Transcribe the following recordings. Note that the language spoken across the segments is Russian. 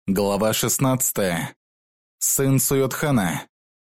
Глава 16. Сын Суйотхана.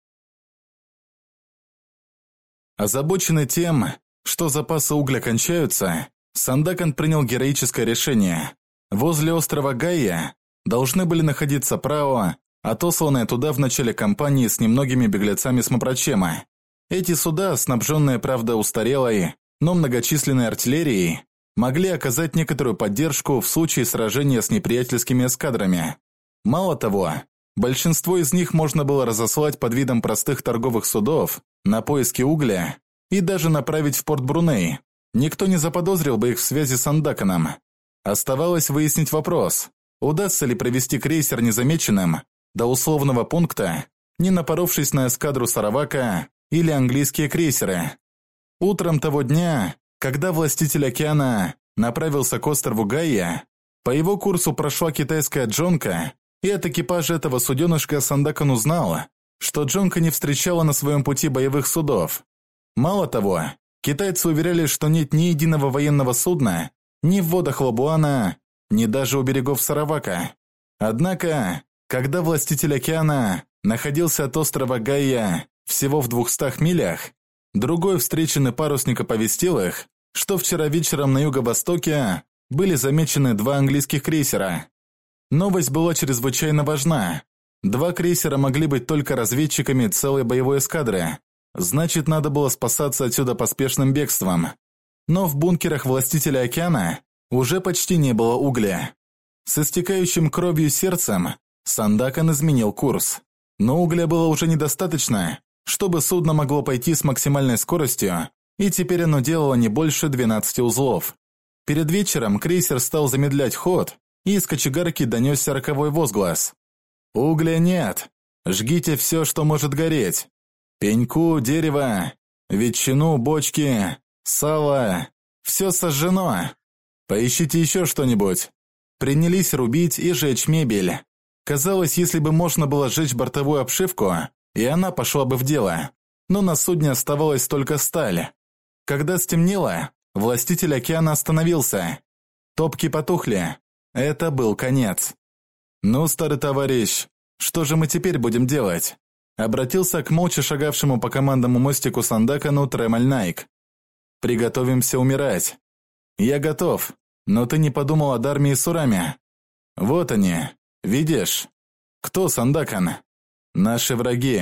Озабоченный тем, что запасы угля кончаются, Сандакан принял героическое решение. Возле острова Гайя должны были находиться прао, отосланные туда в начале кампании с немногими беглецами с Мапрачема. Эти суда, снабженные, правда, устарелой, но многочисленной артиллерией, могли оказать некоторую поддержку в случае сражения с неприятельскими эскадрами. Мало того, большинство из них можно было разослать под видом простых торговых судов на поиски угля и даже направить в порт Бруней. Никто не заподозрил бы их в связи с Сандаканом. Оставалось выяснить вопрос, удастся ли провести крейсер незамеченным до условного пункта, не напоровшись на эскадру Саравака или английские крейсеры. Утром того дня, когда властитель океана направился к острову Гайя, по его курсу прошла китайская джонка, и от экипажа этого суденышка Сандакан узнал, что джонка не встречала на своем пути боевых судов. Мало того, китайцы уверяли, что нет ни единого военного судна ни в водах Лабуана, ни даже у берегов Саравака. Однако, когда властитель океана находился от острова Гайя всего в 200 милях, другой встреченный парусник оповестил их, что вчера вечером на юго-востоке были замечены 2 английских крейсера. Новость была чрезвычайно важна. 2 крейсера могли быть только разведчиками целой боевой эскадры. Значит, надо было спасаться отсюда поспешным бегством. Но в бункерах властителя океана уже почти не было угля. С истекающим кровью сердцем Сандакан изменил курс. Но угля было уже недостаточно, чтобы судно могло пойти с максимальной скоростью, и теперь оно делало не больше 12 узлов. Перед вечером крейсер стал замедлять ход, и из кочегарки донесся роковой возглас. «Угля нет! Жгите все, что может гореть! Пеньку, дерево, ветчину, бочки, сало – все сожжено! Поищите еще что-нибудь!» Принялись рубить и жечь мебель. Казалось, если бы можно было сжечь бортовую обшивку, и она пошла бы в дело. Но на судне оставалась только сталь. Когда стемнело, властитель океана остановился. Топки потухли. Это был конец. «Ну, старый товарищ, что же мы теперь будем делать?» Обратился к молча шагавшему по командному мостику Сандакану Тремаль Найк. «Приготовимся умирать. Я готов, но ты не подумал об армии Сурами. Вот они, видишь? Кто Сандакан? Наши враги».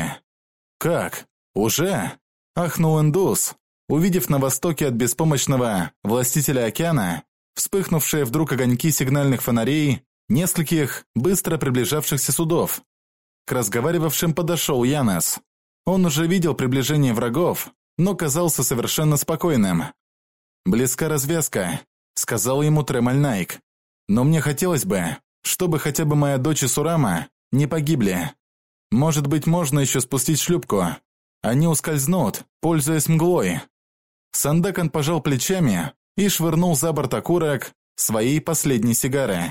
«Как? Уже?» – ахнул индус, увидев на востоке от беспомощного властителя океана вспыхнувшие вдруг огоньки сигнальных фонарей нескольких быстро приближавшихся судов. К разговаривавшим подошел Янес. Он уже видел приближение врагов, но казался совершенно спокойным. «Близка развязка», — сказал ему Тремаль Найк. «Но мне хотелось бы, чтобы хотя бы моя дочь и Сурама не погибли. Может быть, можно еще спустить шлюпку. Они ускользнут, пользуясь мглой». Сандакан пожал плечами и швырнул за борт окурок своей последней сигары.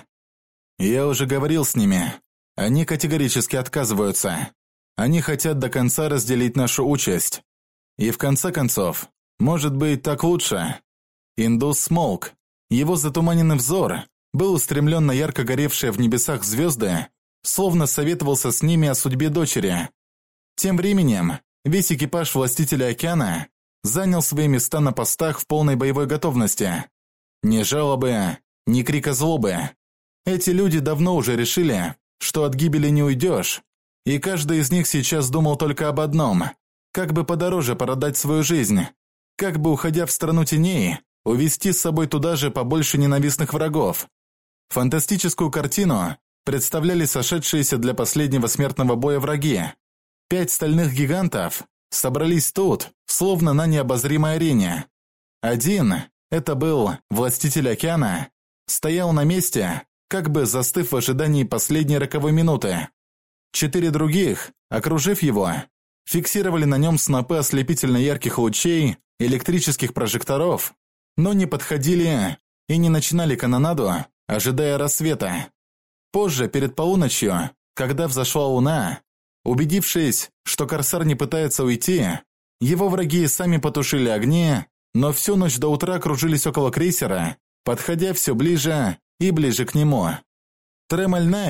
«Я уже говорил с ними. Они категорически отказываются. Они хотят до конца разделить нашу участь. И в конце концов, может быть, так лучше». Индус смолк. Его затуманенный взор был устремлен на ярко горевшие в небесах звезды, словно советовался с ними о судьбе дочери. Тем временем весь экипаж властителя океана занял свои места на постах в полной боевой готовности. Ни жалобы, ни крика злобы. Эти люди давно уже решили, что от гибели не уйдешь, и каждый из них сейчас думал только об одном – как бы подороже продать свою жизнь, как бы, уходя в страну теней, увести с собой туда же побольше ненавистных врагов. Фантастическую картину представляли сошедшиеся для последнего смертного боя враги. 5 стальных гигантов собрались тут, словно на необозримой арене. Один, это был властитель океана, стоял на месте, как бы застыв в ожидании последней роковой минуты. 4 других, окружив его, фиксировали на нем снопы ослепительно ярких лучей, электрических прожекторов, но не подходили и не начинали канонаду, ожидая рассвета. Позже, перед полуночью, когда взошла луна, убедившись, что корсар не пытается уйти, его враги сами потушили огни, но всю ночь до утра кружились около крейсера, подходя все ближе и ближе к нему. Тремаль Найк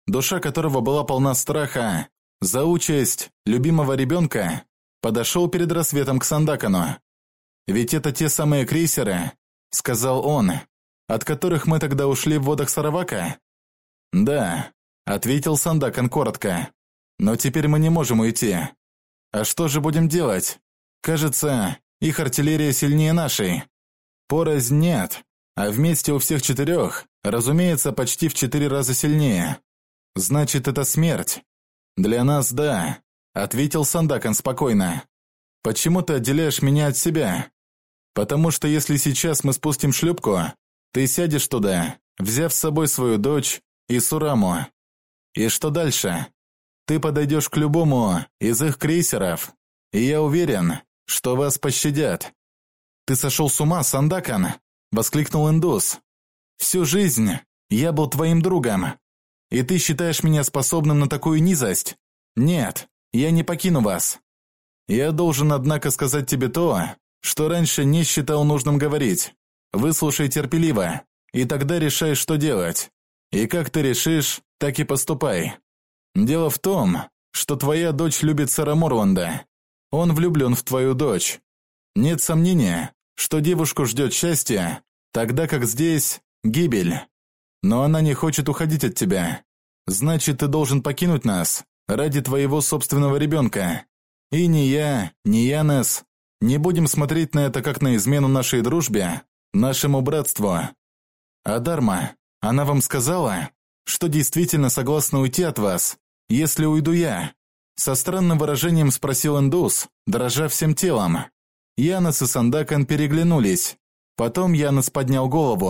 душа которого была полна страха за участь любимого ребенка, подошел перед рассветом к Сандакану. «Ведь это те самые крейсеры», — сказал он, — «от которых мы тогда ушли в водах Саравака?» «Да», — ответил Сандакан коротко, — «но теперь мы не можем уйти. А что же будем делать? Кажется, их артиллерия сильнее нашей. Порознь нет, а вместе у всех четырех, разумеется, почти в 4 раза сильнее. Значит, это смерть. Для нас, да», — ответил Сандакан спокойно. «Почему ты отделяешь меня от себя? Потому что если сейчас мы спустим шлюпку, ты сядешь туда, взяв с собой свою дочь и Сураму. И что дальше? Ты подойдешь к любому из их крейсеров, и я уверен, что вас пощадят». «Ты сошел с ума, Сандакан!» – воскликнул индус. «Всю жизнь я был твоим другом, и ты считаешь меня способным на такую низость? Нет, я не покину вас. Я должен, однако, сказать тебе то, что раньше не считал нужным говорить. Выслушай терпеливо, и тогда решай, что делать. И как ты решишь, так и поступай. Дело в том, что твоя дочь любит сэра Морланда. Он влюблен в твою дочь. Нет сомнения, что девушку ждет счастье, тогда как здесь гибель. Но она не хочет уходить от тебя. Значит, ты должен покинуть нас ради твоего собственного ребенка. И ни я, ни Янес не будем смотреть на это как на измену нашей дружбе, нашему братству. А Дарма, она вам сказала, что действительно согласна уйти от вас, если уйду я?» Со странным выражением спросил индус, дрожа всем телом. Янес и Сандакан переглянулись. Потом Янес поднял голову.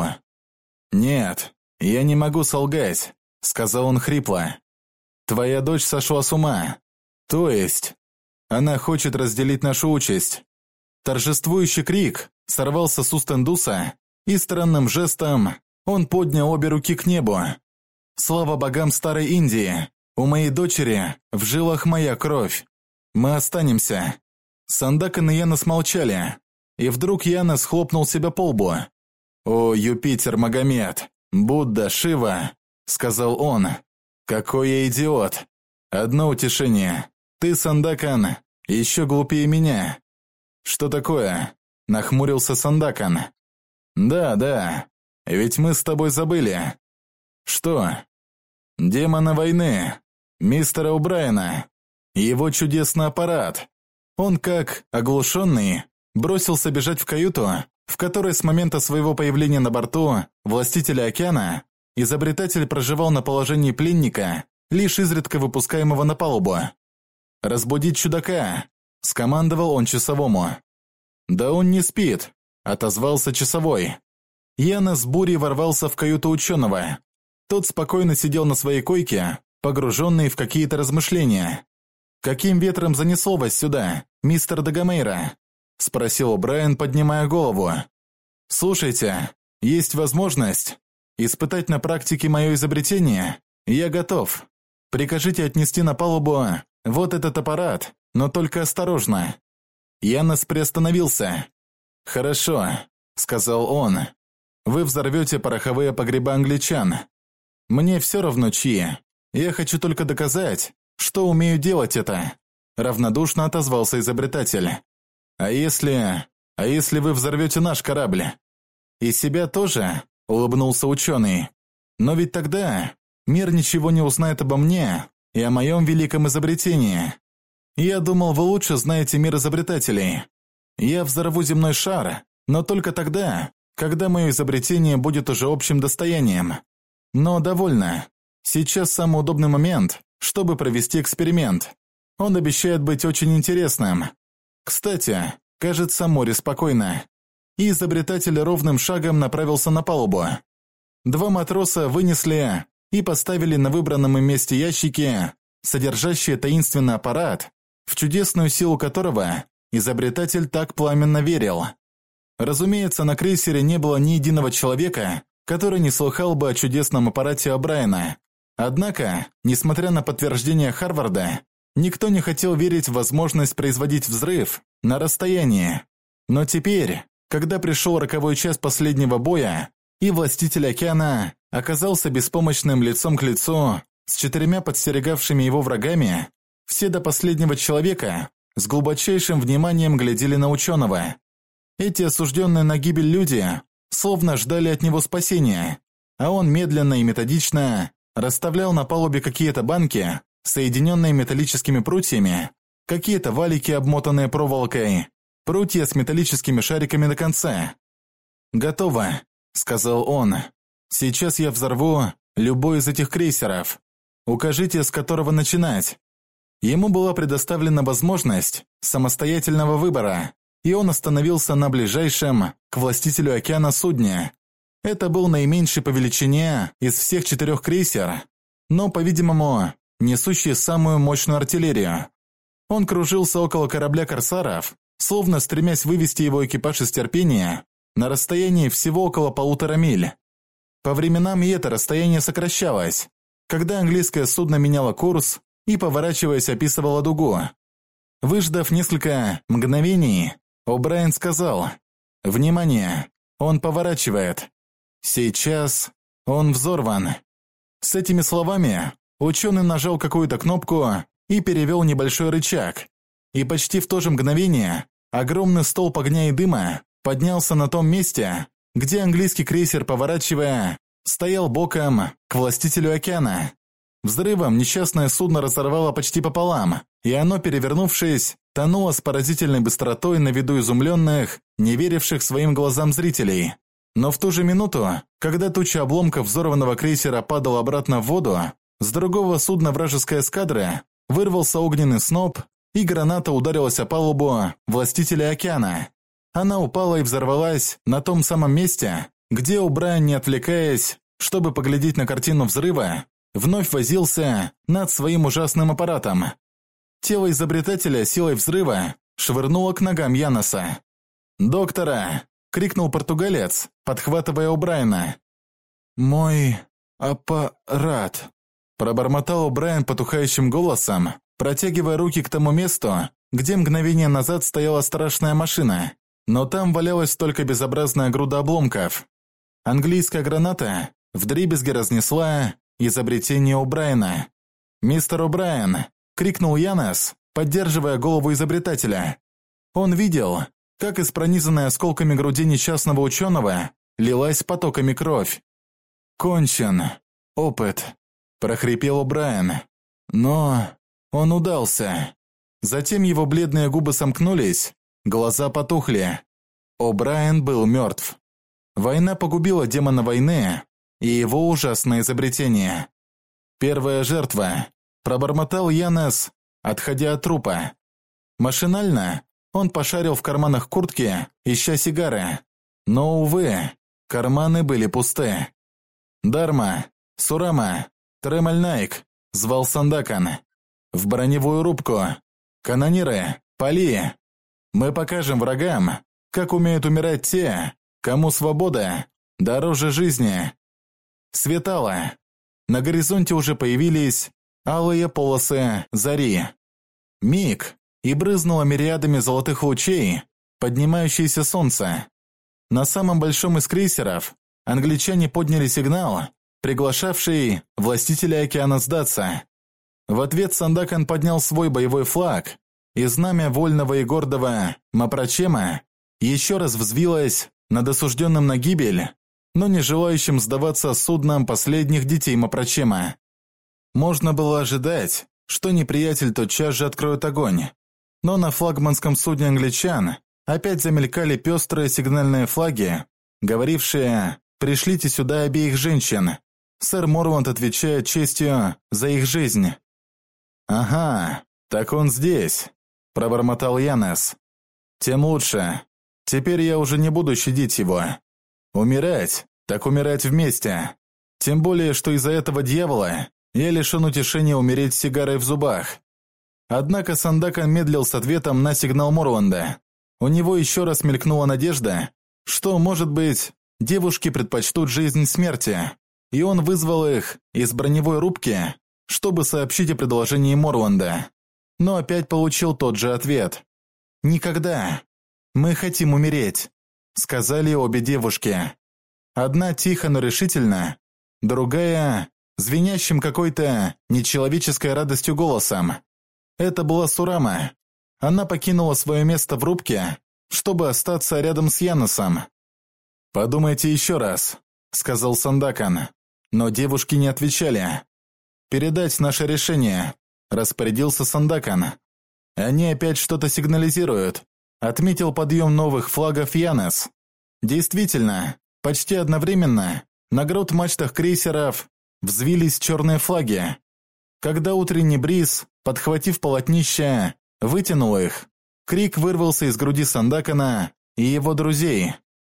«Нет, я не могу солгать», — сказал он хрипло. «Твоя дочь сошла с ума. То есть, она хочет разделить нашу участь». Торжествующий крик сорвался с уст индуса, и странным жестом он поднял обе руки к небу. «Слава богам старой Индии! У моей дочери в жилах моя кровь. Мы останемся». Сандакан и Янес молчали, и вдруг Янес хлопнул себя по лбу. «О, Юпитер, Магомед, Будда, Шива!» — сказал он. «Какой я идиот! Одно утешение. Ты, Сандакан, еще глупее меня». «Что такое?» – нахмурился Сандакан. «Да, ведь мы с тобой забыли». «Что?» «Демона войны, мистера О'Брайена, его чудесный аппарат». Он, как оглушенный, бросился бежать в каюту, в которой с момента своего появления на борту Властителя океана изобретатель проживал на положении пленника, лишь изредка выпускаемого на палубу. «Разбудить чудака!» – скомандовал он часовому. «Да он не спит», – отозвался часовой. Янес с бурей ворвался в каюту ученого. Тот спокойно сидел на своей койке, погруженный в какие-то размышления. «Каким ветром занесло вас сюда, мистер Дагомейра?» – спросил О'Брайен, поднимая голову. «Слушайте, есть возможность испытать на практике мое изобретение? Я готов. Прикажите отнести на палубу вот этот аппарат, но только осторожно». Янес приостановился. «Хорошо», – сказал он. «Вы взорвете пороховые погреба англичан. Мне все равно чьи. Я хочу только доказать, что умею делать это», – равнодушно отозвался изобретатель. «А если вы взорвете наш корабль?» «И себя тоже?» – улыбнулся ученый. «Но ведь тогда мир ничего не узнает обо мне и о моем великом изобретении. Я думал, вы лучше знаете мир изобретателей. Я взорву земной шар, но только тогда, когда мое изобретение будет уже общим достоянием. Но довольно. Сейчас самый удобный момент, чтобы провести эксперимент. Он обещает быть очень интересным. Кстати, кажется, море спокойно». И изобретатель ровным шагом направился на палубу. 2 матроса вынесли и поставили на выбранном им месте ящики, содержащие таинственный аппарат, в чудесную силу которого изобретатель так пламенно верил. Разумеется, на крейсере не было ни единого человека, который не слыхал бы о чудесном аппарате О'Брайена. Однако, несмотря на подтверждение Харварда, никто не хотел верить в возможность производить взрыв на расстоянии. Но теперь, когда пришел роковой час последнего боя, и Властитель океана оказался беспомощным лицом к лицу с 4 подстерегавшими его врагами, все до последнего человека с глубочайшим вниманием глядели на ученого. Эти осужденные на гибель люди словно ждали от него спасения, а он медленно и методично расставлял на палубе какие-то банки, соединенные металлическими прутьями, какие-то валики, обмотанные проволокой, прутья с металлическими шариками на конце. «Готово», — сказал он. «Сейчас я взорву любой из этих крейсеров. Укажите, с которого начинать». Ему была предоставлена возможность самостоятельного выбора, и он остановился на ближайшем к властителю океана судне. Это был наименьший по величине из всех 4 крейсер, но, по-видимому, несущий самую мощную артиллерию. Он кружился около корабля корсаров, словно стремясь вывести его экипаж из терпения на расстоянии всего около 1,5 миль. По временам и это расстояние сокращалось, когда английское судно меняло курс и, поворачиваясь, описывало дугу. Выждав несколько мгновений, О'Брайен сказал: «Внимание! Он поворачивает. Сейчас он взорван». С этими словами ученый нажал какую-то кнопку и перевел небольшой рычаг, и почти в то же мгновение огромный столб огня и дыма поднялся на том месте, где английский крейсер, поворачивая, стоял боком к властителю океана. Взрывом несчастное судно разорвало почти пополам, и оно, перевернувшись, тонуло с поразительной быстротой на виду изумленных, не веривших своим глазам зрителей. Но в ту же минуту, когда туча обломков взорванного крейсера падала обратно в воду, с другого судна вражеской эскадры вырвался огненный сноп, и граната ударилась о палубу властителя океана. Она упала и взорвалась на том самом месте, где О'Брайен, не отвлекаясь, чтобы поглядеть на картину взрыва, вновь возился над своим ужасным аппаратом. Тело изобретателя силой взрыва швырнуло к ногам Яноса. «Доктора!» — крикнул португалец, подхватывая О'Брайена. «Мой аппарат!» — пробормотал О'Брайен потухающим голосом, протягивая руки к тому месту, где мгновение назад стояла страшная машина, но там валялась только безобразная груда обломков. Английская граната вдребезги разнесла изобретение О'Брайена. «Мистер О'Брайен!» — крикнул Янос, поддерживая голову изобретателя. Он видел, как из пронизанной осколками груди несчастного ученого лилась потоками кровь. «Кончен. Опыт», — прохрипел О'Брайен. «Но он удался». Затем его бледные губы сомкнулись, глаза потухли. О'Брайен был мертв. Война погубила демона войны и его ужасное изобретение. «Первая жертва», — пробормотал Янос, отходя от трупа. Машинально он пошарил в карманах куртки, ища сигары. Но, увы, карманы были пусты. «Дарма, Сурама, Тремальнайк», — звал Сандакан. «В броневую рубку. Канониры, пали. Мы покажем врагам, как умеют умирать те, кому свобода дороже жизни». Светало. На горизонте уже появились алые полосы зари. Миг, и брызнуло мириадами золотых лучей поднимающееся солнце. На самом большом из крейсеров англичане подняли сигнал, приглашавший властителя океана сдаться. В ответ Сандакан поднял свой боевой флаг, и знамя вольного и гордого Мапрачема еще раз взвилось над осужденным на гибель, но не желающим сдаваться судном последних детей Мапрачема. Можно было ожидать, что неприятель тотчас же откроет огонь, но на флагманском судне англичан опять замелькали пестрые сигнальные флаги, говорившие «пришлите сюда обеих женщин». Сэр Морланд отвечает честью за их жизнь. «Ага, так он здесь», – пробормотал Янос. «Тем лучше. Теперь я уже не буду щадить его. Умирать, так умирать вместе. Тем более, что из-за этого дьявола я лишен утешения умереть с сигарой в зубах». Однако Сандакан медлил с ответом на сигнал Морланда. У него еще раз мелькнула надежда, что, может быть, девушки предпочтут жизнь смерти, и он вызвал их из броневой рубки, чтобы сообщить о предложении Морланда. Но опять получил тот же ответ. «Никогда. Мы хотим умереть», — сказали обе девушки. Одна тихо, но решительно, другая звенящим какой-то нечеловеческой радостью голосом. Это была Сурама. Она покинула свое место в рубке, чтобы остаться рядом с Яносом. «Подумайте еще раз», — сказал Сандакан. Но девушки не отвечали. «Передать наше решение», — распорядился Сандакан. «Они опять что-то сигнализируют», — отметил подъем новых флагов Янос. Действительно, почти одновременно на грот-мачтах крейсеров взвились черные флаги. Когда утренний бриз, подхватив полотнища, вытянул их, крик вырвался из груди Сандакана и его друзей.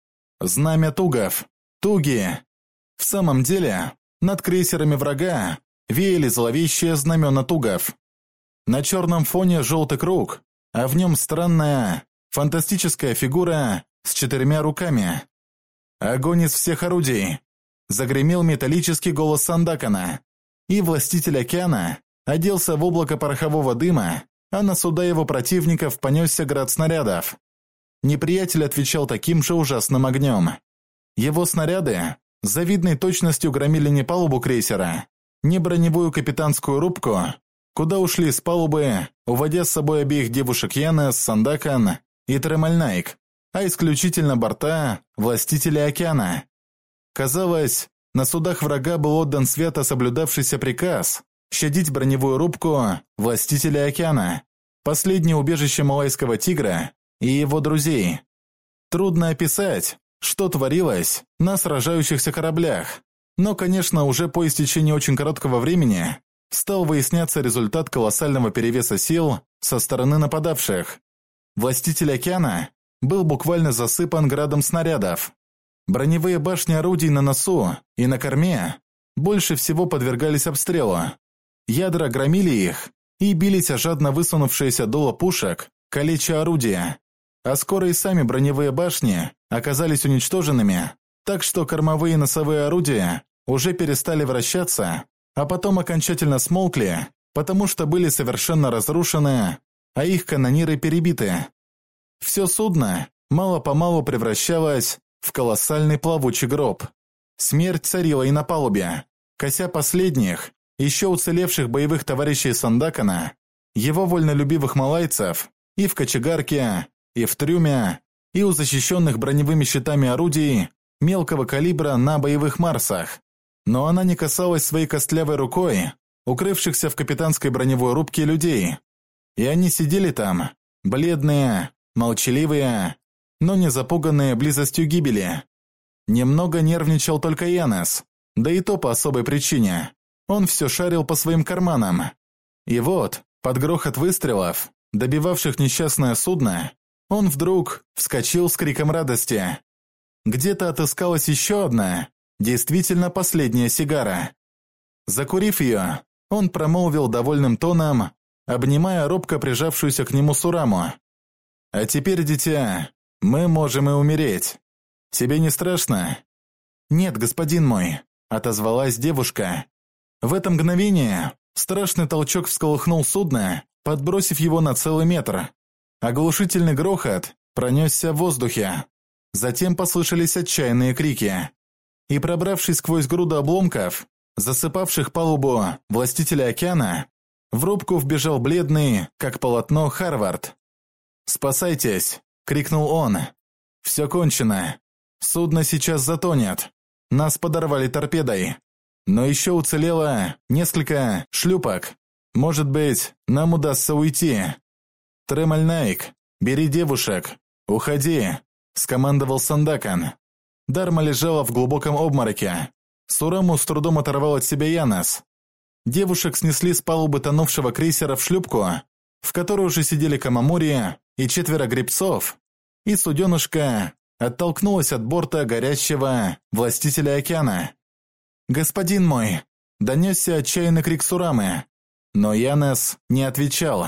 «Знамя тугов! Туги!» В самом деле, над крейсерами врага веяли зловещие знамена тугов. На черном фоне желтый круг, а в нем странная, фантастическая фигура с 4 руками. «Огонь из всех орудий!» – загремел металлический голос Сандакана, и властитель океана оделся в облако порохового дыма, а на суда его противников понесся град снарядов. Неприятель отвечал таким же ужасным огнем. Его снаряды с завидной точностью громили не палубу крейсера, не броневую капитанскую рубку, куда ушли с палубы, уводя с собой обеих девушек Янос, Сандакан и Тремальнайк, а исключительно борта властителя океана. Казалось, на судах врага был отдан свято соблюдавшийся приказ щадить броневую рубку властителя океана, последнее убежище Малайского тигра и его друзей. Трудно описать, что творилось на сражающихся кораблях, но, конечно, уже по истечении очень короткого времени стал выясняться результат колоссального перевеса сил со стороны нападавших. Властитель океана был буквально засыпан градом снарядов. Броневые башни орудий на носу и на корме больше всего подвергались обстрелу. Ядра громили их и бились о жадно высунувшиеся дуло пушек, калеча орудия. А скоро и сами броневые башни оказались уничтоженными, так что кормовые и носовые орудия уже перестали вращаться, а потом окончательно смолкли, потому что были совершенно разрушены, а их канониры перебиты. Все судно мало-помалу превращалось в колоссальный плавучий гроб. Смерть царила и на палубе, кося последних, еще уцелевших боевых товарищей Сандакана, его вольнолюбивых малайцев, и в кочегарке, и в трюме, и у защищенных броневыми щитами орудий мелкого калибра на боевых марсах. Но она не касалась своей костлявой рукой укрывшихся в капитанской броневой рубке людей. И они сидели там, бледные, молчаливые, но не запуганные близостью гибели. Немного нервничал только Янос, да и то по особой причине. Он все шарил по своим карманам. И вот, под грохот выстрелов, добивавших несчастное судно, он вдруг вскочил с криком радости. Где-то отыскалась еще одна, действительно последняя сигара. Закурив ее, он промолвил довольным тоном, обнимая робко прижавшуюся к нему Сураму. «А теперь, дитя, мы можем и умереть. Тебе не страшно?» «Нет, господин мой», — отозвалась девушка. В это мгновение страшный толчок всколыхнул судно, подбросив его на целый метр. Оглушительный грохот пронесся в воздухе. Затем послышались отчаянные крики. И пробравшись сквозь груду обломков, засыпавших палубу властителя океана, в рубку вбежал бледный, как полотно, Харвард. «Спасайтесь!» — крикнул он. «Все кончено. Судно сейчас затонет. Нас подорвали торпедой. Но еще уцелело несколько шлюпок. Может быть, нам удастся уйти. Тремальнайк, бери девушек. Уходи!» — скомандовал Сандакан. Дарма лежала в глубоком обмороке. Сураму с трудом оторвал от себя Янос. Девушек снесли с палубы тонувшего крейсера в шлюпку, в которой уже сидели Камамури и 4 гребцов, и суденышко оттолкнулось от борта горящего властителя океана. «Господин мой!» – донесся отчаянный крик Сурамы, но Янос не отвечал.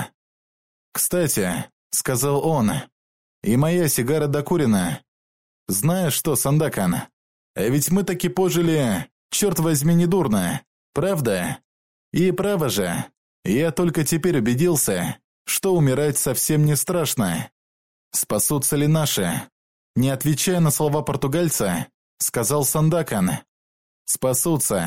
«Кстати», – сказал он, – «и моя сигара докурена. Знаешь что, Сандакан, а ведь мы таки пожили, черт возьми, недурно, правда? И право же, я только теперь убедился, что умирать совсем не страшно. Спасутся ли наши?» Не отвечая на слова португальца, сказал Сандакан. «Спасутся.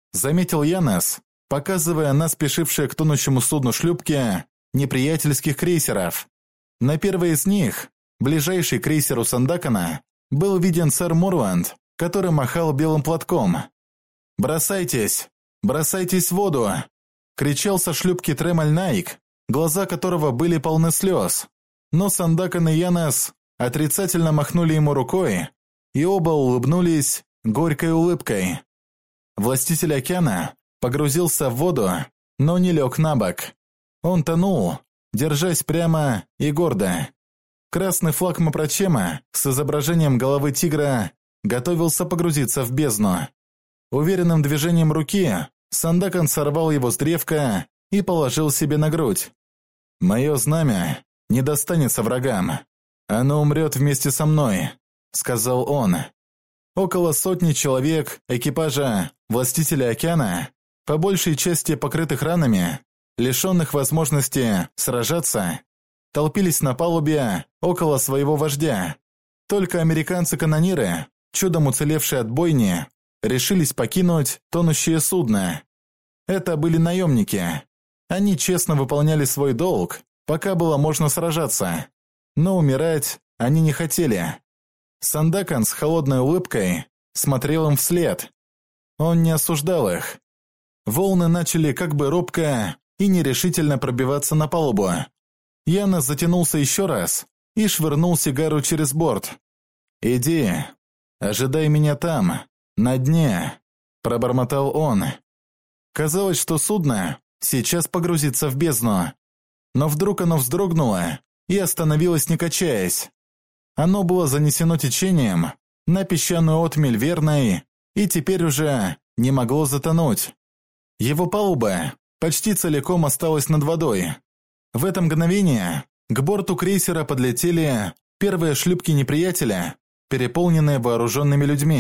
заметил Янес, показывая на спешившие к тонущему судну шлюпки неприятельских крейсеров. На первой из них, ближайший к крейсеру Сандакана, был виден сэр Морланд, который махал белым платком. «Бросайтесь! Бросайтесь в воду!» – кричал со шлюпки Тремаль Найк, глаза которого были полны слез. Но Сандакан и Янес отрицательно махнули ему рукой, и оба улыбнулись горькой улыбкой. Властитель океана погрузился в воду, но не лег на бок. Он тонул, держась прямо и гордо. Красный флаг Мопрочема с изображением головы тигра готовился погрузиться в бездну. Уверенным движением руки Сандакан сорвал его с древка и положил себе на грудь. «Мое знамя не достанется врагам. Оно умрет вместе со мной», — сказал он. Около сотни человек экипажа Властителя океана, по большей части покрытых ранами, лишенных возможности сражаться, толпились на палубе около своего вождя. Только американцы-канониры, чудом уцелевшие от бойни, решились покинуть тонущее судно. Это были наемники. Они честно выполняли свой долг, пока было можно сражаться. Но умирать они не хотели. Сандакан с холодной улыбкой смотрел им вслед. Он не осуждал их. Волны начали как бы робко и нерешительно пробиваться на палубу. Янес затянулся еще раз и швырнул сигару через борт. «Иди, ожидай меня там, на дне», – пробормотал он. Казалось, что судно сейчас погрузится в бездну. Но вдруг оно вздрогнуло и остановилось, не качаясь. Оно было занесено течением на песчаную отмель Верной и теперь уже не могло затонуть. Его палуба почти целиком осталась над водой. В это мгновение к борту крейсера подлетели первые шлюпки неприятеля, переполненные вооруженными людьми.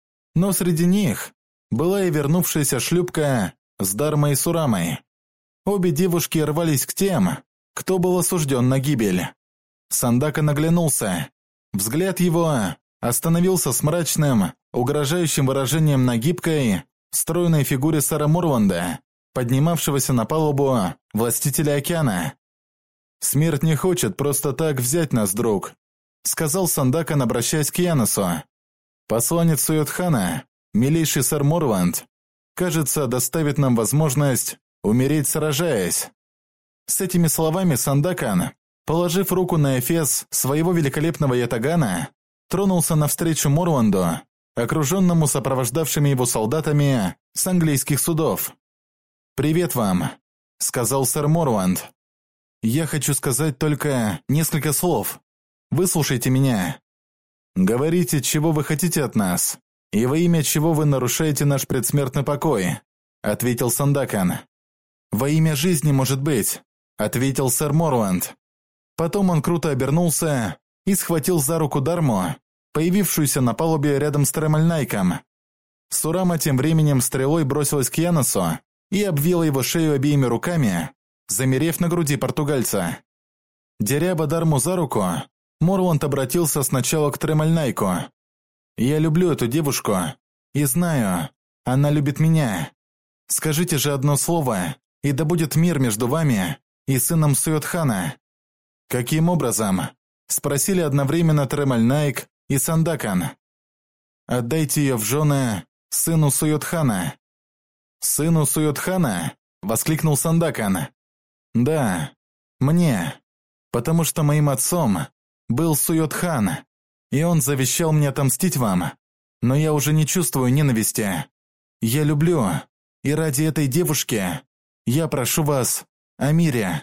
Но среди них была и вернувшаяся шлюпка с Дармой и Сурамой. Обе девушки рвались к тем, кто был осужден на гибель. Сандакан оглянулся. Взгляд его остановился с мрачным, угрожающим выражением на гибкой, стройной фигуре сэра Морланда, поднимавшегося на палубу Властителя океана. «Смерть не хочет просто так взять нас, друг», — сказал Сандакан, обращаясь к Янесу. «Посланец Суйотхана, милейший сэр Морланд, кажется, доставит нам возможность умереть, сражаясь». С этими словами Сандакан, положив руку на эфес своего великолепного ятагана, тронулся навстречу Морланду, окруженному сопровождавшими его солдатами с английских судов. «Привет вам», — сказал сэр Морланд. «Я хочу сказать только несколько слов. Выслушайте меня. Говорите, чего вы хотите от нас, и во имя чего вы нарушаете наш предсмертный покой», — ответил Сандакан. «Во имя жизни, может быть», — ответил сэр Морланд. Потом он круто обернулся и схватил за руку Дарму, появившуюся на палубе рядом с Тремаль Найком. Сурама тем временем стрелой бросилась к Янесу и обвила его шею обеими руками, замерев на груди португальца. Деря Дарму за руку, Морланд обратился сначала к Тремаль Найку. «Я люблю эту девушку и знаю, она любит меня. Скажите же одно слово, и да будет мир между вами и сыном Суйотхана». «Каким образом?» – спросили одновременно Тремаль Найк и Сандакан. «Отдайте ее в жены сыну Суйотхана». «Сыну Суйотхана?» – воскликнул Сандакан. «Да, мне, потому что моим отцом был Суйотхан, и он завещал мне отомстить вам, но я уже не чувствую ненависти. Я люблю, и ради этой девушки я прошу вас о мире».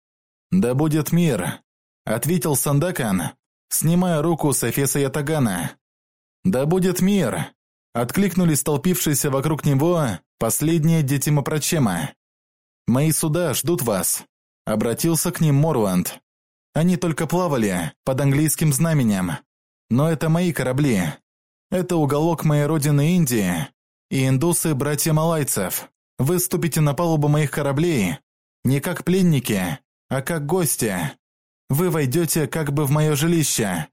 «Да будет мир», — ответил Сандакан, снимая руку с эфеса ятагана. «Да будет мир», — откликнулись столпившиеся вокруг него последние дети Мопрочема. «Мои суда ждут вас», — обратился к ним Морланд. «Они только плавали под английским знаменем, но это мои корабли. Это уголок моей родины Индии, и индусы, братья малайцев. Вы ступите на палубу моих кораблей не как пленники, а как гости. Вы войдете как бы в мое жилище.